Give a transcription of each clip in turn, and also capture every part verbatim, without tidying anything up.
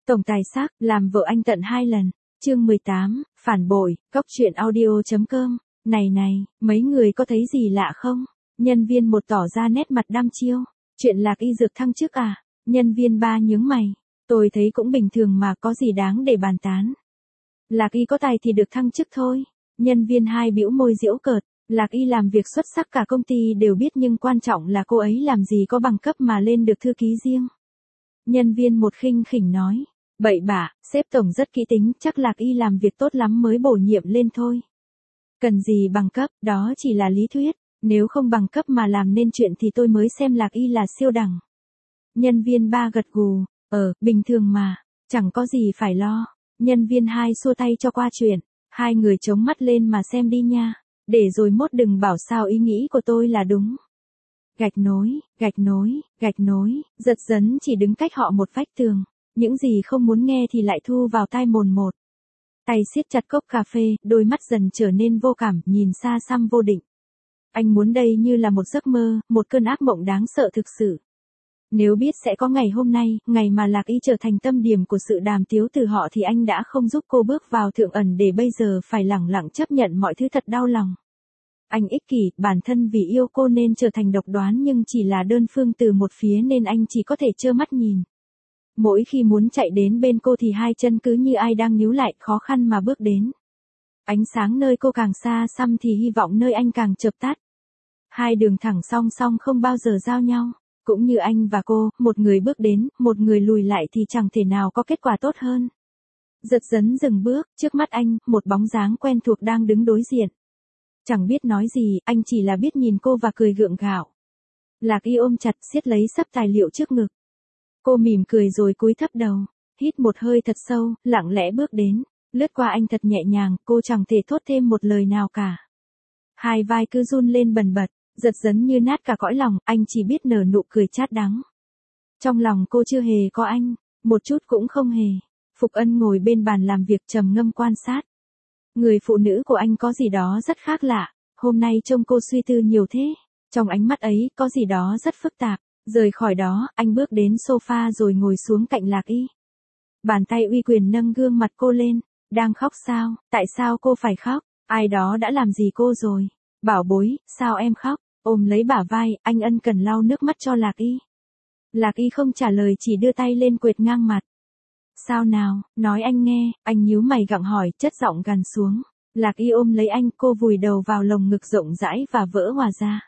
Tổng tài sắc, làm vợ anh tận hai lần. Chương mười tám, phản bội, cóc truyện audio.com. Này này, mấy người có thấy gì lạ không? Nhân viên một tỏ ra nét mặt đăm chiêu. Chuyện Lạc Y dược thăng chức à? Nhân viên ba nhướng mày. Tôi thấy cũng bình thường mà, có gì đáng để bàn tán. Lạc Y có tài thì được thăng chức thôi. Nhân viên hai bĩu môi giễu cợt. Lạc Y làm việc xuất sắc cả công ty đều biết, nhưng quan trọng là cô ấy làm gì có bằng cấp mà lên được thư ký riêng. Nhân viên một khinh khỉnh nói. Bậy bạ, sếp tổng rất kỹ tính, chắc Lạc Y làm việc tốt lắm mới bổ nhiệm lên thôi. Cần gì bằng cấp, đó chỉ là lý thuyết, nếu không bằng cấp mà làm nên chuyện thì tôi mới xem Lạc Y là siêu đẳng. Nhân viên ba gật gù, ờ, bình thường mà, chẳng có gì phải lo. Nhân viên hai xua tay cho qua chuyện, hai người chống mắt lên mà xem đi nha, để rồi mốt đừng bảo sao ý nghĩ của tôi là đúng. Gạch nối, gạch nối, gạch nối, Giật Dấn chỉ đứng cách họ một vách tường. Những gì không muốn nghe thì lại thu vào tai mồn một. Tay siết chặt cốc cà phê, đôi mắt dần trở nên vô cảm, nhìn xa xăm vô định. Anh muốn đây như là một giấc mơ, một cơn ác mộng đáng sợ thực sự. Nếu biết sẽ có ngày hôm nay, ngày mà Lạc Y trở thành tâm điểm của sự đàm tiếu từ họ, thì anh đã không giúp cô bước vào thượng ẩn, để bây giờ phải lẳng lặng chấp nhận mọi thứ, thật đau lòng. Anh ích kỷ, bản thân vì yêu cô nên trở thành độc đoán, nhưng chỉ là đơn phương từ một phía nên anh chỉ có thể trơ mắt nhìn. Mỗi khi muốn chạy đến bên cô thì hai chân cứ như ai đang níu lại, khó khăn mà bước đến. Ánh sáng nơi cô càng xa xăm thì hy vọng nơi anh càng chợp tắt. Hai đường thẳng song song không bao giờ giao nhau. Cũng như anh và cô, một người bước đến, một người lùi lại thì chẳng thể nào có kết quả tốt hơn. Giật Dấn dừng bước, trước mắt anh, một bóng dáng quen thuộc đang đứng đối diện. Chẳng biết nói gì, anh chỉ là biết nhìn cô và cười gượng gạo. Lạc Y ôm chặt siết lấy sấp tài liệu trước ngực. Cô mỉm cười rồi cúi thấp đầu, hít một hơi thật sâu, lặng lẽ bước đến, lướt qua anh thật nhẹ nhàng, cô chẳng thể thốt thêm một lời nào cả. Hai vai cứ run lên bần bật, Giật Dấn như nát cả cõi lòng, anh chỉ biết nở nụ cười chát đắng. Trong lòng cô chưa hề có anh, một chút cũng không hề. Phục Ân ngồi bên bàn làm việc trầm ngâm quan sát. Người phụ nữ của anh có gì đó rất khác lạ, hôm nay trông cô suy tư nhiều thế, trong ánh mắt ấy có gì đó rất phức tạp. Rời khỏi đó, anh bước đến sofa rồi ngồi xuống cạnh Lạc Y. Bàn tay uy quyền nâng gương mặt cô lên. Đang khóc sao? Tại sao cô phải khóc? Ai đó đã làm gì cô rồi? Bảo bối, sao em khóc? Ôm lấy bả vai, anh ân cần lau nước mắt cho Lạc Y. Lạc Y không trả lời, chỉ đưa tay lên quệt ngang mặt. Sao nào, nói anh nghe, anh nhíu mày gặng hỏi, chất giọng gằn xuống. Lạc Y ôm lấy anh, cô vùi đầu vào lồng ngực rộng rãi và vỡ hòa ra.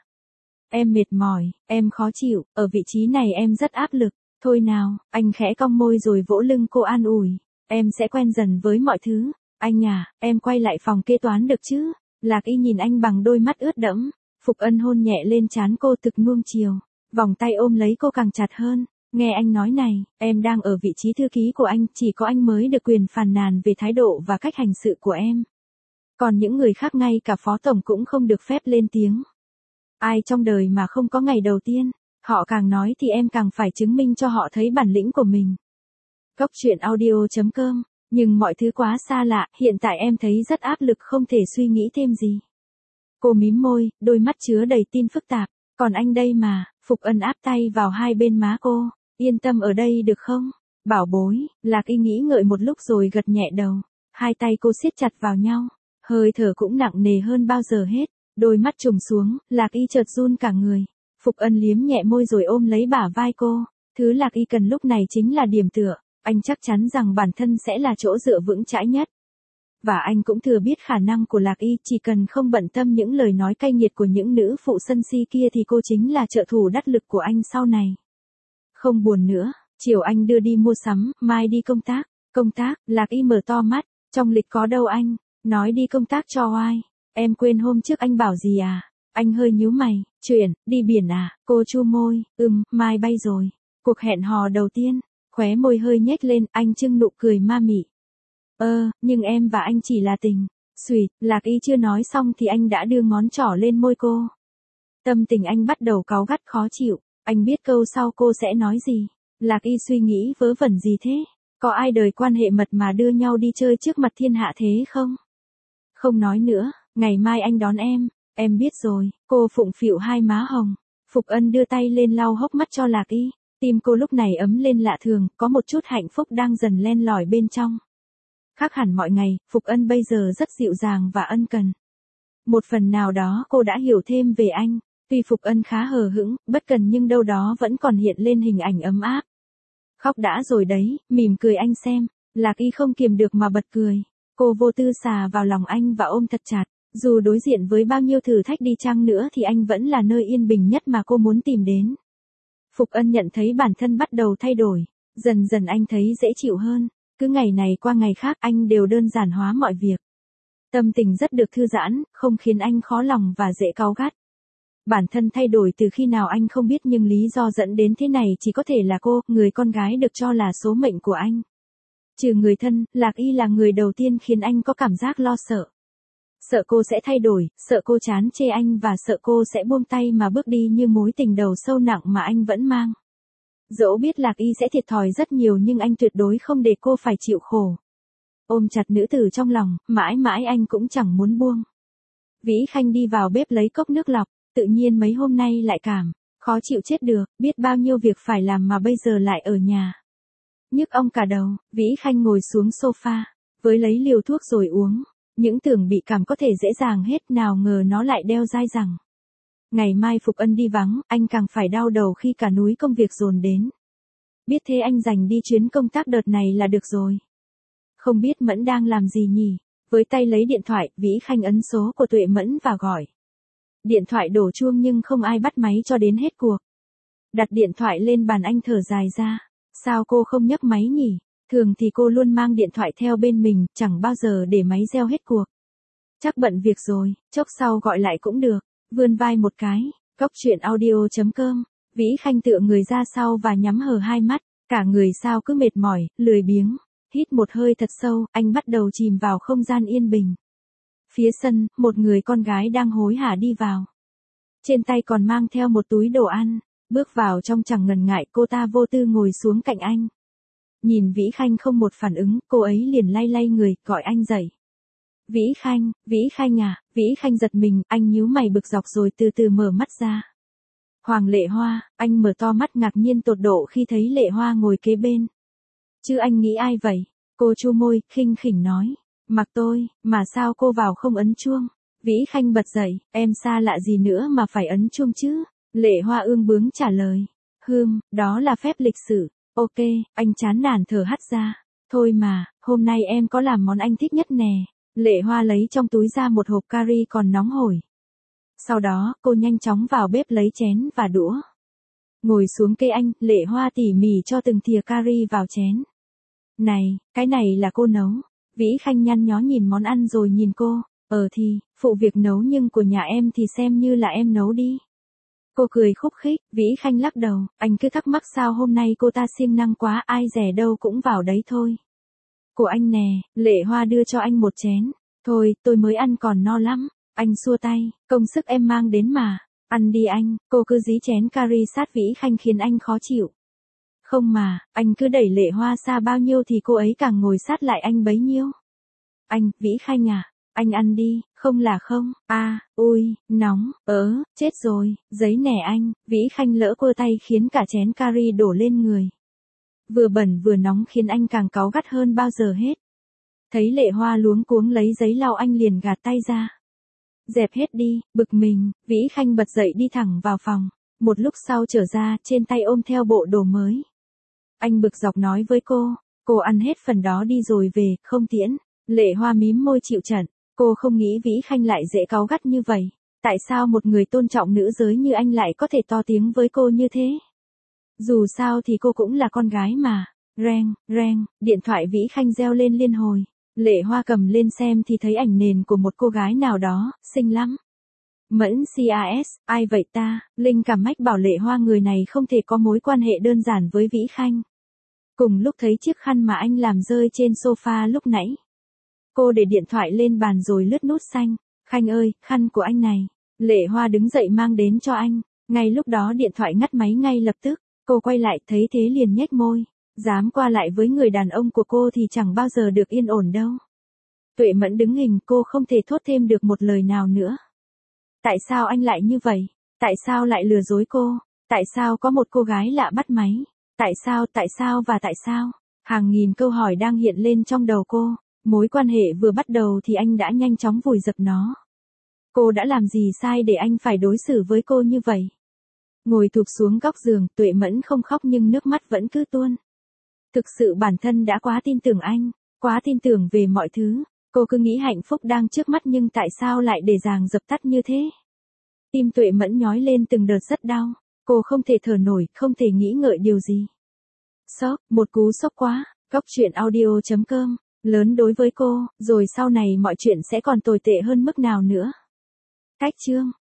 Em mệt mỏi, em khó chịu, ở vị trí này em rất áp lực. Thôi nào, anh khẽ cong môi rồi vỗ lưng cô an ủi. Em sẽ quen dần với mọi thứ. Anh à, em quay lại phòng kế toán được chứ? Lạc Y nhìn anh bằng đôi mắt ướt đẫm. Phục Ân hôn nhẹ lên trán cô thực nuông chiều. Vòng tay ôm lấy cô càng chặt hơn. Nghe anh nói này, em đang ở vị trí thư ký của anh, chỉ có anh mới được quyền phàn nàn về thái độ và cách hành sự của em. Còn những người khác, ngay cả phó tổng cũng không được phép lên tiếng. Ai trong đời mà không có ngày đầu tiên, họ càng nói thì em càng phải chứng minh cho họ thấy bản lĩnh của mình. Cóc truyện audio.com, nhưng mọi thứ quá xa lạ, hiện tại em thấy rất áp lực, không thể suy nghĩ thêm gì. Cô mím môi, đôi mắt chứa đầy tin phức tạp, còn anh đây mà. Phục Ân áp tay vào hai bên má cô, yên tâm ở đây được không? Bảo bối, Lạc Y nghĩ ngợi một lúc rồi gật nhẹ đầu, hai tay cô siết chặt vào nhau, hơi thở cũng nặng nề hơn bao giờ hết. Đôi mắt trùng xuống, Lạc Y chợt run cả người. Phục Ân liếm nhẹ môi rồi ôm lấy bả vai cô. Thứ Lạc Y cần lúc này chính là điểm tựa. Anh chắc chắn rằng bản thân sẽ là chỗ dựa vững chãi nhất. Và anh cũng thừa biết khả năng của Lạc Y, chỉ cần không bận tâm những lời nói cay nghiệt của những nữ phụ sân si kia thì cô chính là trợ thủ đắc lực của anh sau này. Không buồn nữa, chiều anh đưa đi mua sắm, mai đi công tác. Công tác, Lạc Y mở to mắt, trong lịch có đâu anh, nói đi công tác cho oai. Em quên hôm trước anh bảo gì à? Anh hơi nhíu mày, chuyện, đi biển à? Cô chu môi, ừm, mai bay rồi. Cuộc hẹn hò đầu tiên, khóe môi hơi nhếch lên, anh trưng nụ cười ma mị. Ơ, nhưng em và anh chỉ là tình. Xùyt, Lạc Y chưa nói xong thì anh đã đưa ngón trỏ lên môi cô. Tâm tình anh bắt đầu cáu gắt khó chịu, anh biết câu sau cô sẽ nói gì. Lạc Y suy nghĩ vớ vẩn gì thế? Có ai đời quan hệ mật mà đưa nhau đi chơi trước mặt thiên hạ thế không? Không nói nữa, ngày mai anh đón em. Em biết rồi, cô phụng phịu hai má hồng. Phục Ân đưa tay lên lau hốc mắt cho Lạc Y. Tim cô lúc này ấm lên lạ thường, có một chút hạnh phúc đang dần len lỏi bên trong. Khác hẳn mọi ngày, Phục Ân bây giờ rất dịu dàng và ân cần. Một phần nào đó cô đã hiểu thêm về anh, tuy Phục Ân khá hờ hững, bất cần nhưng đâu đó vẫn còn hiện lên hình ảnh ấm áp. Khóc đã rồi đấy, mỉm cười anh xem, Lạc Y không kiềm được mà bật cười. Cô vô tư xà vào lòng anh và ôm thật chặt, dù đối diện với bao nhiêu thử thách đi chăng nữa thì anh vẫn là nơi yên bình nhất mà cô muốn tìm đến. Phục Ân nhận thấy bản thân bắt đầu thay đổi, dần dần anh thấy dễ chịu hơn, cứ ngày này qua ngày khác anh đều đơn giản hóa mọi việc. Tâm tình rất được thư giãn, không khiến anh khó lòng và dễ cáu gắt. Bản thân thay đổi từ khi nào anh không biết nhưng lý do dẫn đến thế này chỉ có thể là cô, người con gái được cho là số mệnh của anh. Trừ người thân, Lạc Y là người đầu tiên khiến anh có cảm giác lo sợ. Sợ cô sẽ thay đổi, sợ cô chán chê anh và sợ cô sẽ buông tay mà bước đi như mối tình đầu sâu nặng mà anh vẫn mang. Dẫu biết Lạc Y sẽ thiệt thòi rất nhiều nhưng anh tuyệt đối không để cô phải chịu khổ. Ôm chặt nữ tử trong lòng, mãi mãi anh cũng chẳng muốn buông. Vĩ Khanh đi vào bếp lấy cốc nước lọc, tự nhiên mấy hôm nay lại cảm, khó chịu chết được, biết bao nhiêu việc phải làm mà bây giờ lại ở nhà. Nhức ong cả đầu, Vĩ Khanh ngồi xuống sofa, với lấy liều thuốc rồi uống. Những tưởng bị cảm có thể dễ dàng hết, nào ngờ nó lại đeo dai dẳng. Ngày mai Phục Ân đi vắng, anh càng phải đau đầu khi cả núi công việc dồn đến. Biết thế anh dành đi chuyến công tác đợt này là được rồi. Không biết Mẫn đang làm gì nhỉ? Với tay lấy điện thoại, Vĩ Khanh ấn số của Tuệ Mẫn và gọi. Điện thoại đổ chuông nhưng không ai bắt máy cho đến hết cuộc. Đặt điện thoại lên bàn anh thở dài ra. Sao cô không nhấc máy nhỉ? Thường thì cô luôn mang điện thoại theo bên mình, chẳng bao giờ để máy reo hết cuộc. Chắc bận việc rồi, chốc sau gọi lại cũng được. Vươn vai một cái, Cóc truyện audio chấm com. Vĩ Khanh tựa người ra sau và nhắm hờ hai mắt, cả người sao cứ mệt mỏi, lười biếng. Hít một hơi thật sâu, anh bắt đầu chìm vào không gian yên bình. Phía sân, một người con gái đang hối hả đi vào. Trên tay còn mang theo một túi đồ ăn, bước vào trong chẳng ngần ngại, cô ta vô tư ngồi xuống cạnh anh. Nhìn Vĩ Khanh không một phản ứng, cô ấy liền lay lay người, gọi anh dậy. Vĩ Khanh, Vĩ Khanh à, Vĩ Khanh giật mình, anh nhíu mày bực dọc rồi từ từ mở mắt ra. Hoàng Lệ Hoa, anh mở to mắt ngạc nhiên tột độ khi thấy Lệ Hoa ngồi kế bên. Chứ anh nghĩ ai vậy? Cô chu môi, khinh khỉnh nói. Mặc tôi, mà sao cô vào không ấn chuông? Vĩ Khanh bật dậy, em xa lạ gì nữa mà phải ấn chuông chứ? Lệ Hoa ương bướng trả lời. Hừm, đó là phép lịch sử. Ok, anh chán nản thở hắt ra. Thôi mà, hôm nay em có làm món anh thích nhất nè. Lệ Hoa lấy trong túi ra một hộp cari còn nóng hổi. Sau đó, cô nhanh chóng vào bếp lấy chén và đũa. Ngồi xuống kê anh, Lệ Hoa tỉ mỉ cho từng thìa cari vào chén. Này, cái này là cô nấu. Vĩ Khanh nhăn nhó nhìn món ăn rồi nhìn cô. Ờ thì, phụ việc nấu nhưng của nhà em thì xem như là em nấu đi. Cô cười khúc khích, Vĩ Khanh lắc đầu, anh cứ thắc mắc sao hôm nay cô ta siêng năng quá, ai rẻ đâu cũng vào đấy thôi. Của anh nè, Lệ Hoa đưa cho anh một chén. Thôi, tôi mới ăn còn no lắm. Anh xua tay, công sức em mang đến mà. Ăn đi anh, cô cứ dí chén cari sát Vĩ Khanh khiến anh khó chịu. Không mà, anh cứ đẩy Lệ Hoa xa bao nhiêu thì cô ấy càng ngồi sát lại anh bấy nhiêu. Anh, Vĩ Khanh à, anh ăn đi, không là không. A, à, ui, nóng, ớ, chết rồi, giấy nẻ anh. Vĩ Khanh lỡ quơ tay khiến cả chén cari đổ lên người. Vừa bẩn vừa nóng khiến anh càng cáu gắt hơn bao giờ hết. Thấy Lệ Hoa luống cuống lấy giấy lau anh liền gạt tay ra. Dẹp hết đi, bực mình, Vĩ Khanh bật dậy đi thẳng vào phòng. Một lúc sau trở ra, trên tay ôm theo bộ đồ mới. Anh bực dọc nói với cô, cô ăn hết phần đó đi rồi về, không tiễn. Lệ Hoa mím môi chịu trận, cô không nghĩ Vĩ Khanh lại dễ cáu gắt như vậy. Tại sao một người tôn trọng nữ giới như anh lại có thể to tiếng với cô như thế? Dù sao thì cô cũng là con gái mà. Reng, reng, điện thoại Vĩ Khanh reo lên liên hồi. Lệ Hoa cầm lên xem thì thấy ảnh nền của một cô gái nào đó, xinh lắm. Mẫn xê a ét, ai vậy ta? Linh cảm mách bảo Lệ Hoa người này không thể có mối quan hệ đơn giản với Vĩ Khanh. Cùng lúc thấy chiếc khăn mà anh làm rơi trên sofa lúc nãy. Cô để điện thoại lên bàn rồi lướt nút xanh. Khanh ơi, khăn của anh này. Lệ Hoa đứng dậy mang đến cho anh. Ngay lúc đó điện thoại ngắt máy ngay lập tức. Cô quay lại thấy thế liền nhếch môi. Dám qua lại với người đàn ông của cô thì chẳng bao giờ được yên ổn đâu. Tuệ Mẫn đứng hình, cô không thể thốt thêm được một lời nào nữa. Tại sao anh lại như vậy? Tại sao lại lừa dối cô? Tại sao có một cô gái lạ bắt máy? Tại sao, tại sao và tại sao? Hàng nghìn câu hỏi đang hiện lên trong đầu cô, mối quan hệ vừa bắt đầu thì anh đã nhanh chóng vùi dập nó. Cô đã làm gì sai để anh phải đối xử với cô như vậy? Ngồi thụp xuống góc giường, Tuệ Mẫn không khóc nhưng nước mắt vẫn cứ tuôn. Thực sự bản thân đã quá tin tưởng anh, quá tin tưởng về mọi thứ. Cô cứ nghĩ hạnh phúc đang trước mắt nhưng tại sao lại để dàng dập tắt như thế? Tim Tuệ Mẫn nhói lên từng đợt rất đau. Cô không thể thở nổi, không thể nghĩ ngợi điều gì. Sốc, một cú sốc quá. Góc truyện audio chấm com, lớn đối với cô, rồi sau này mọi chuyện sẽ còn tồi tệ hơn mức nào nữa. Cách chương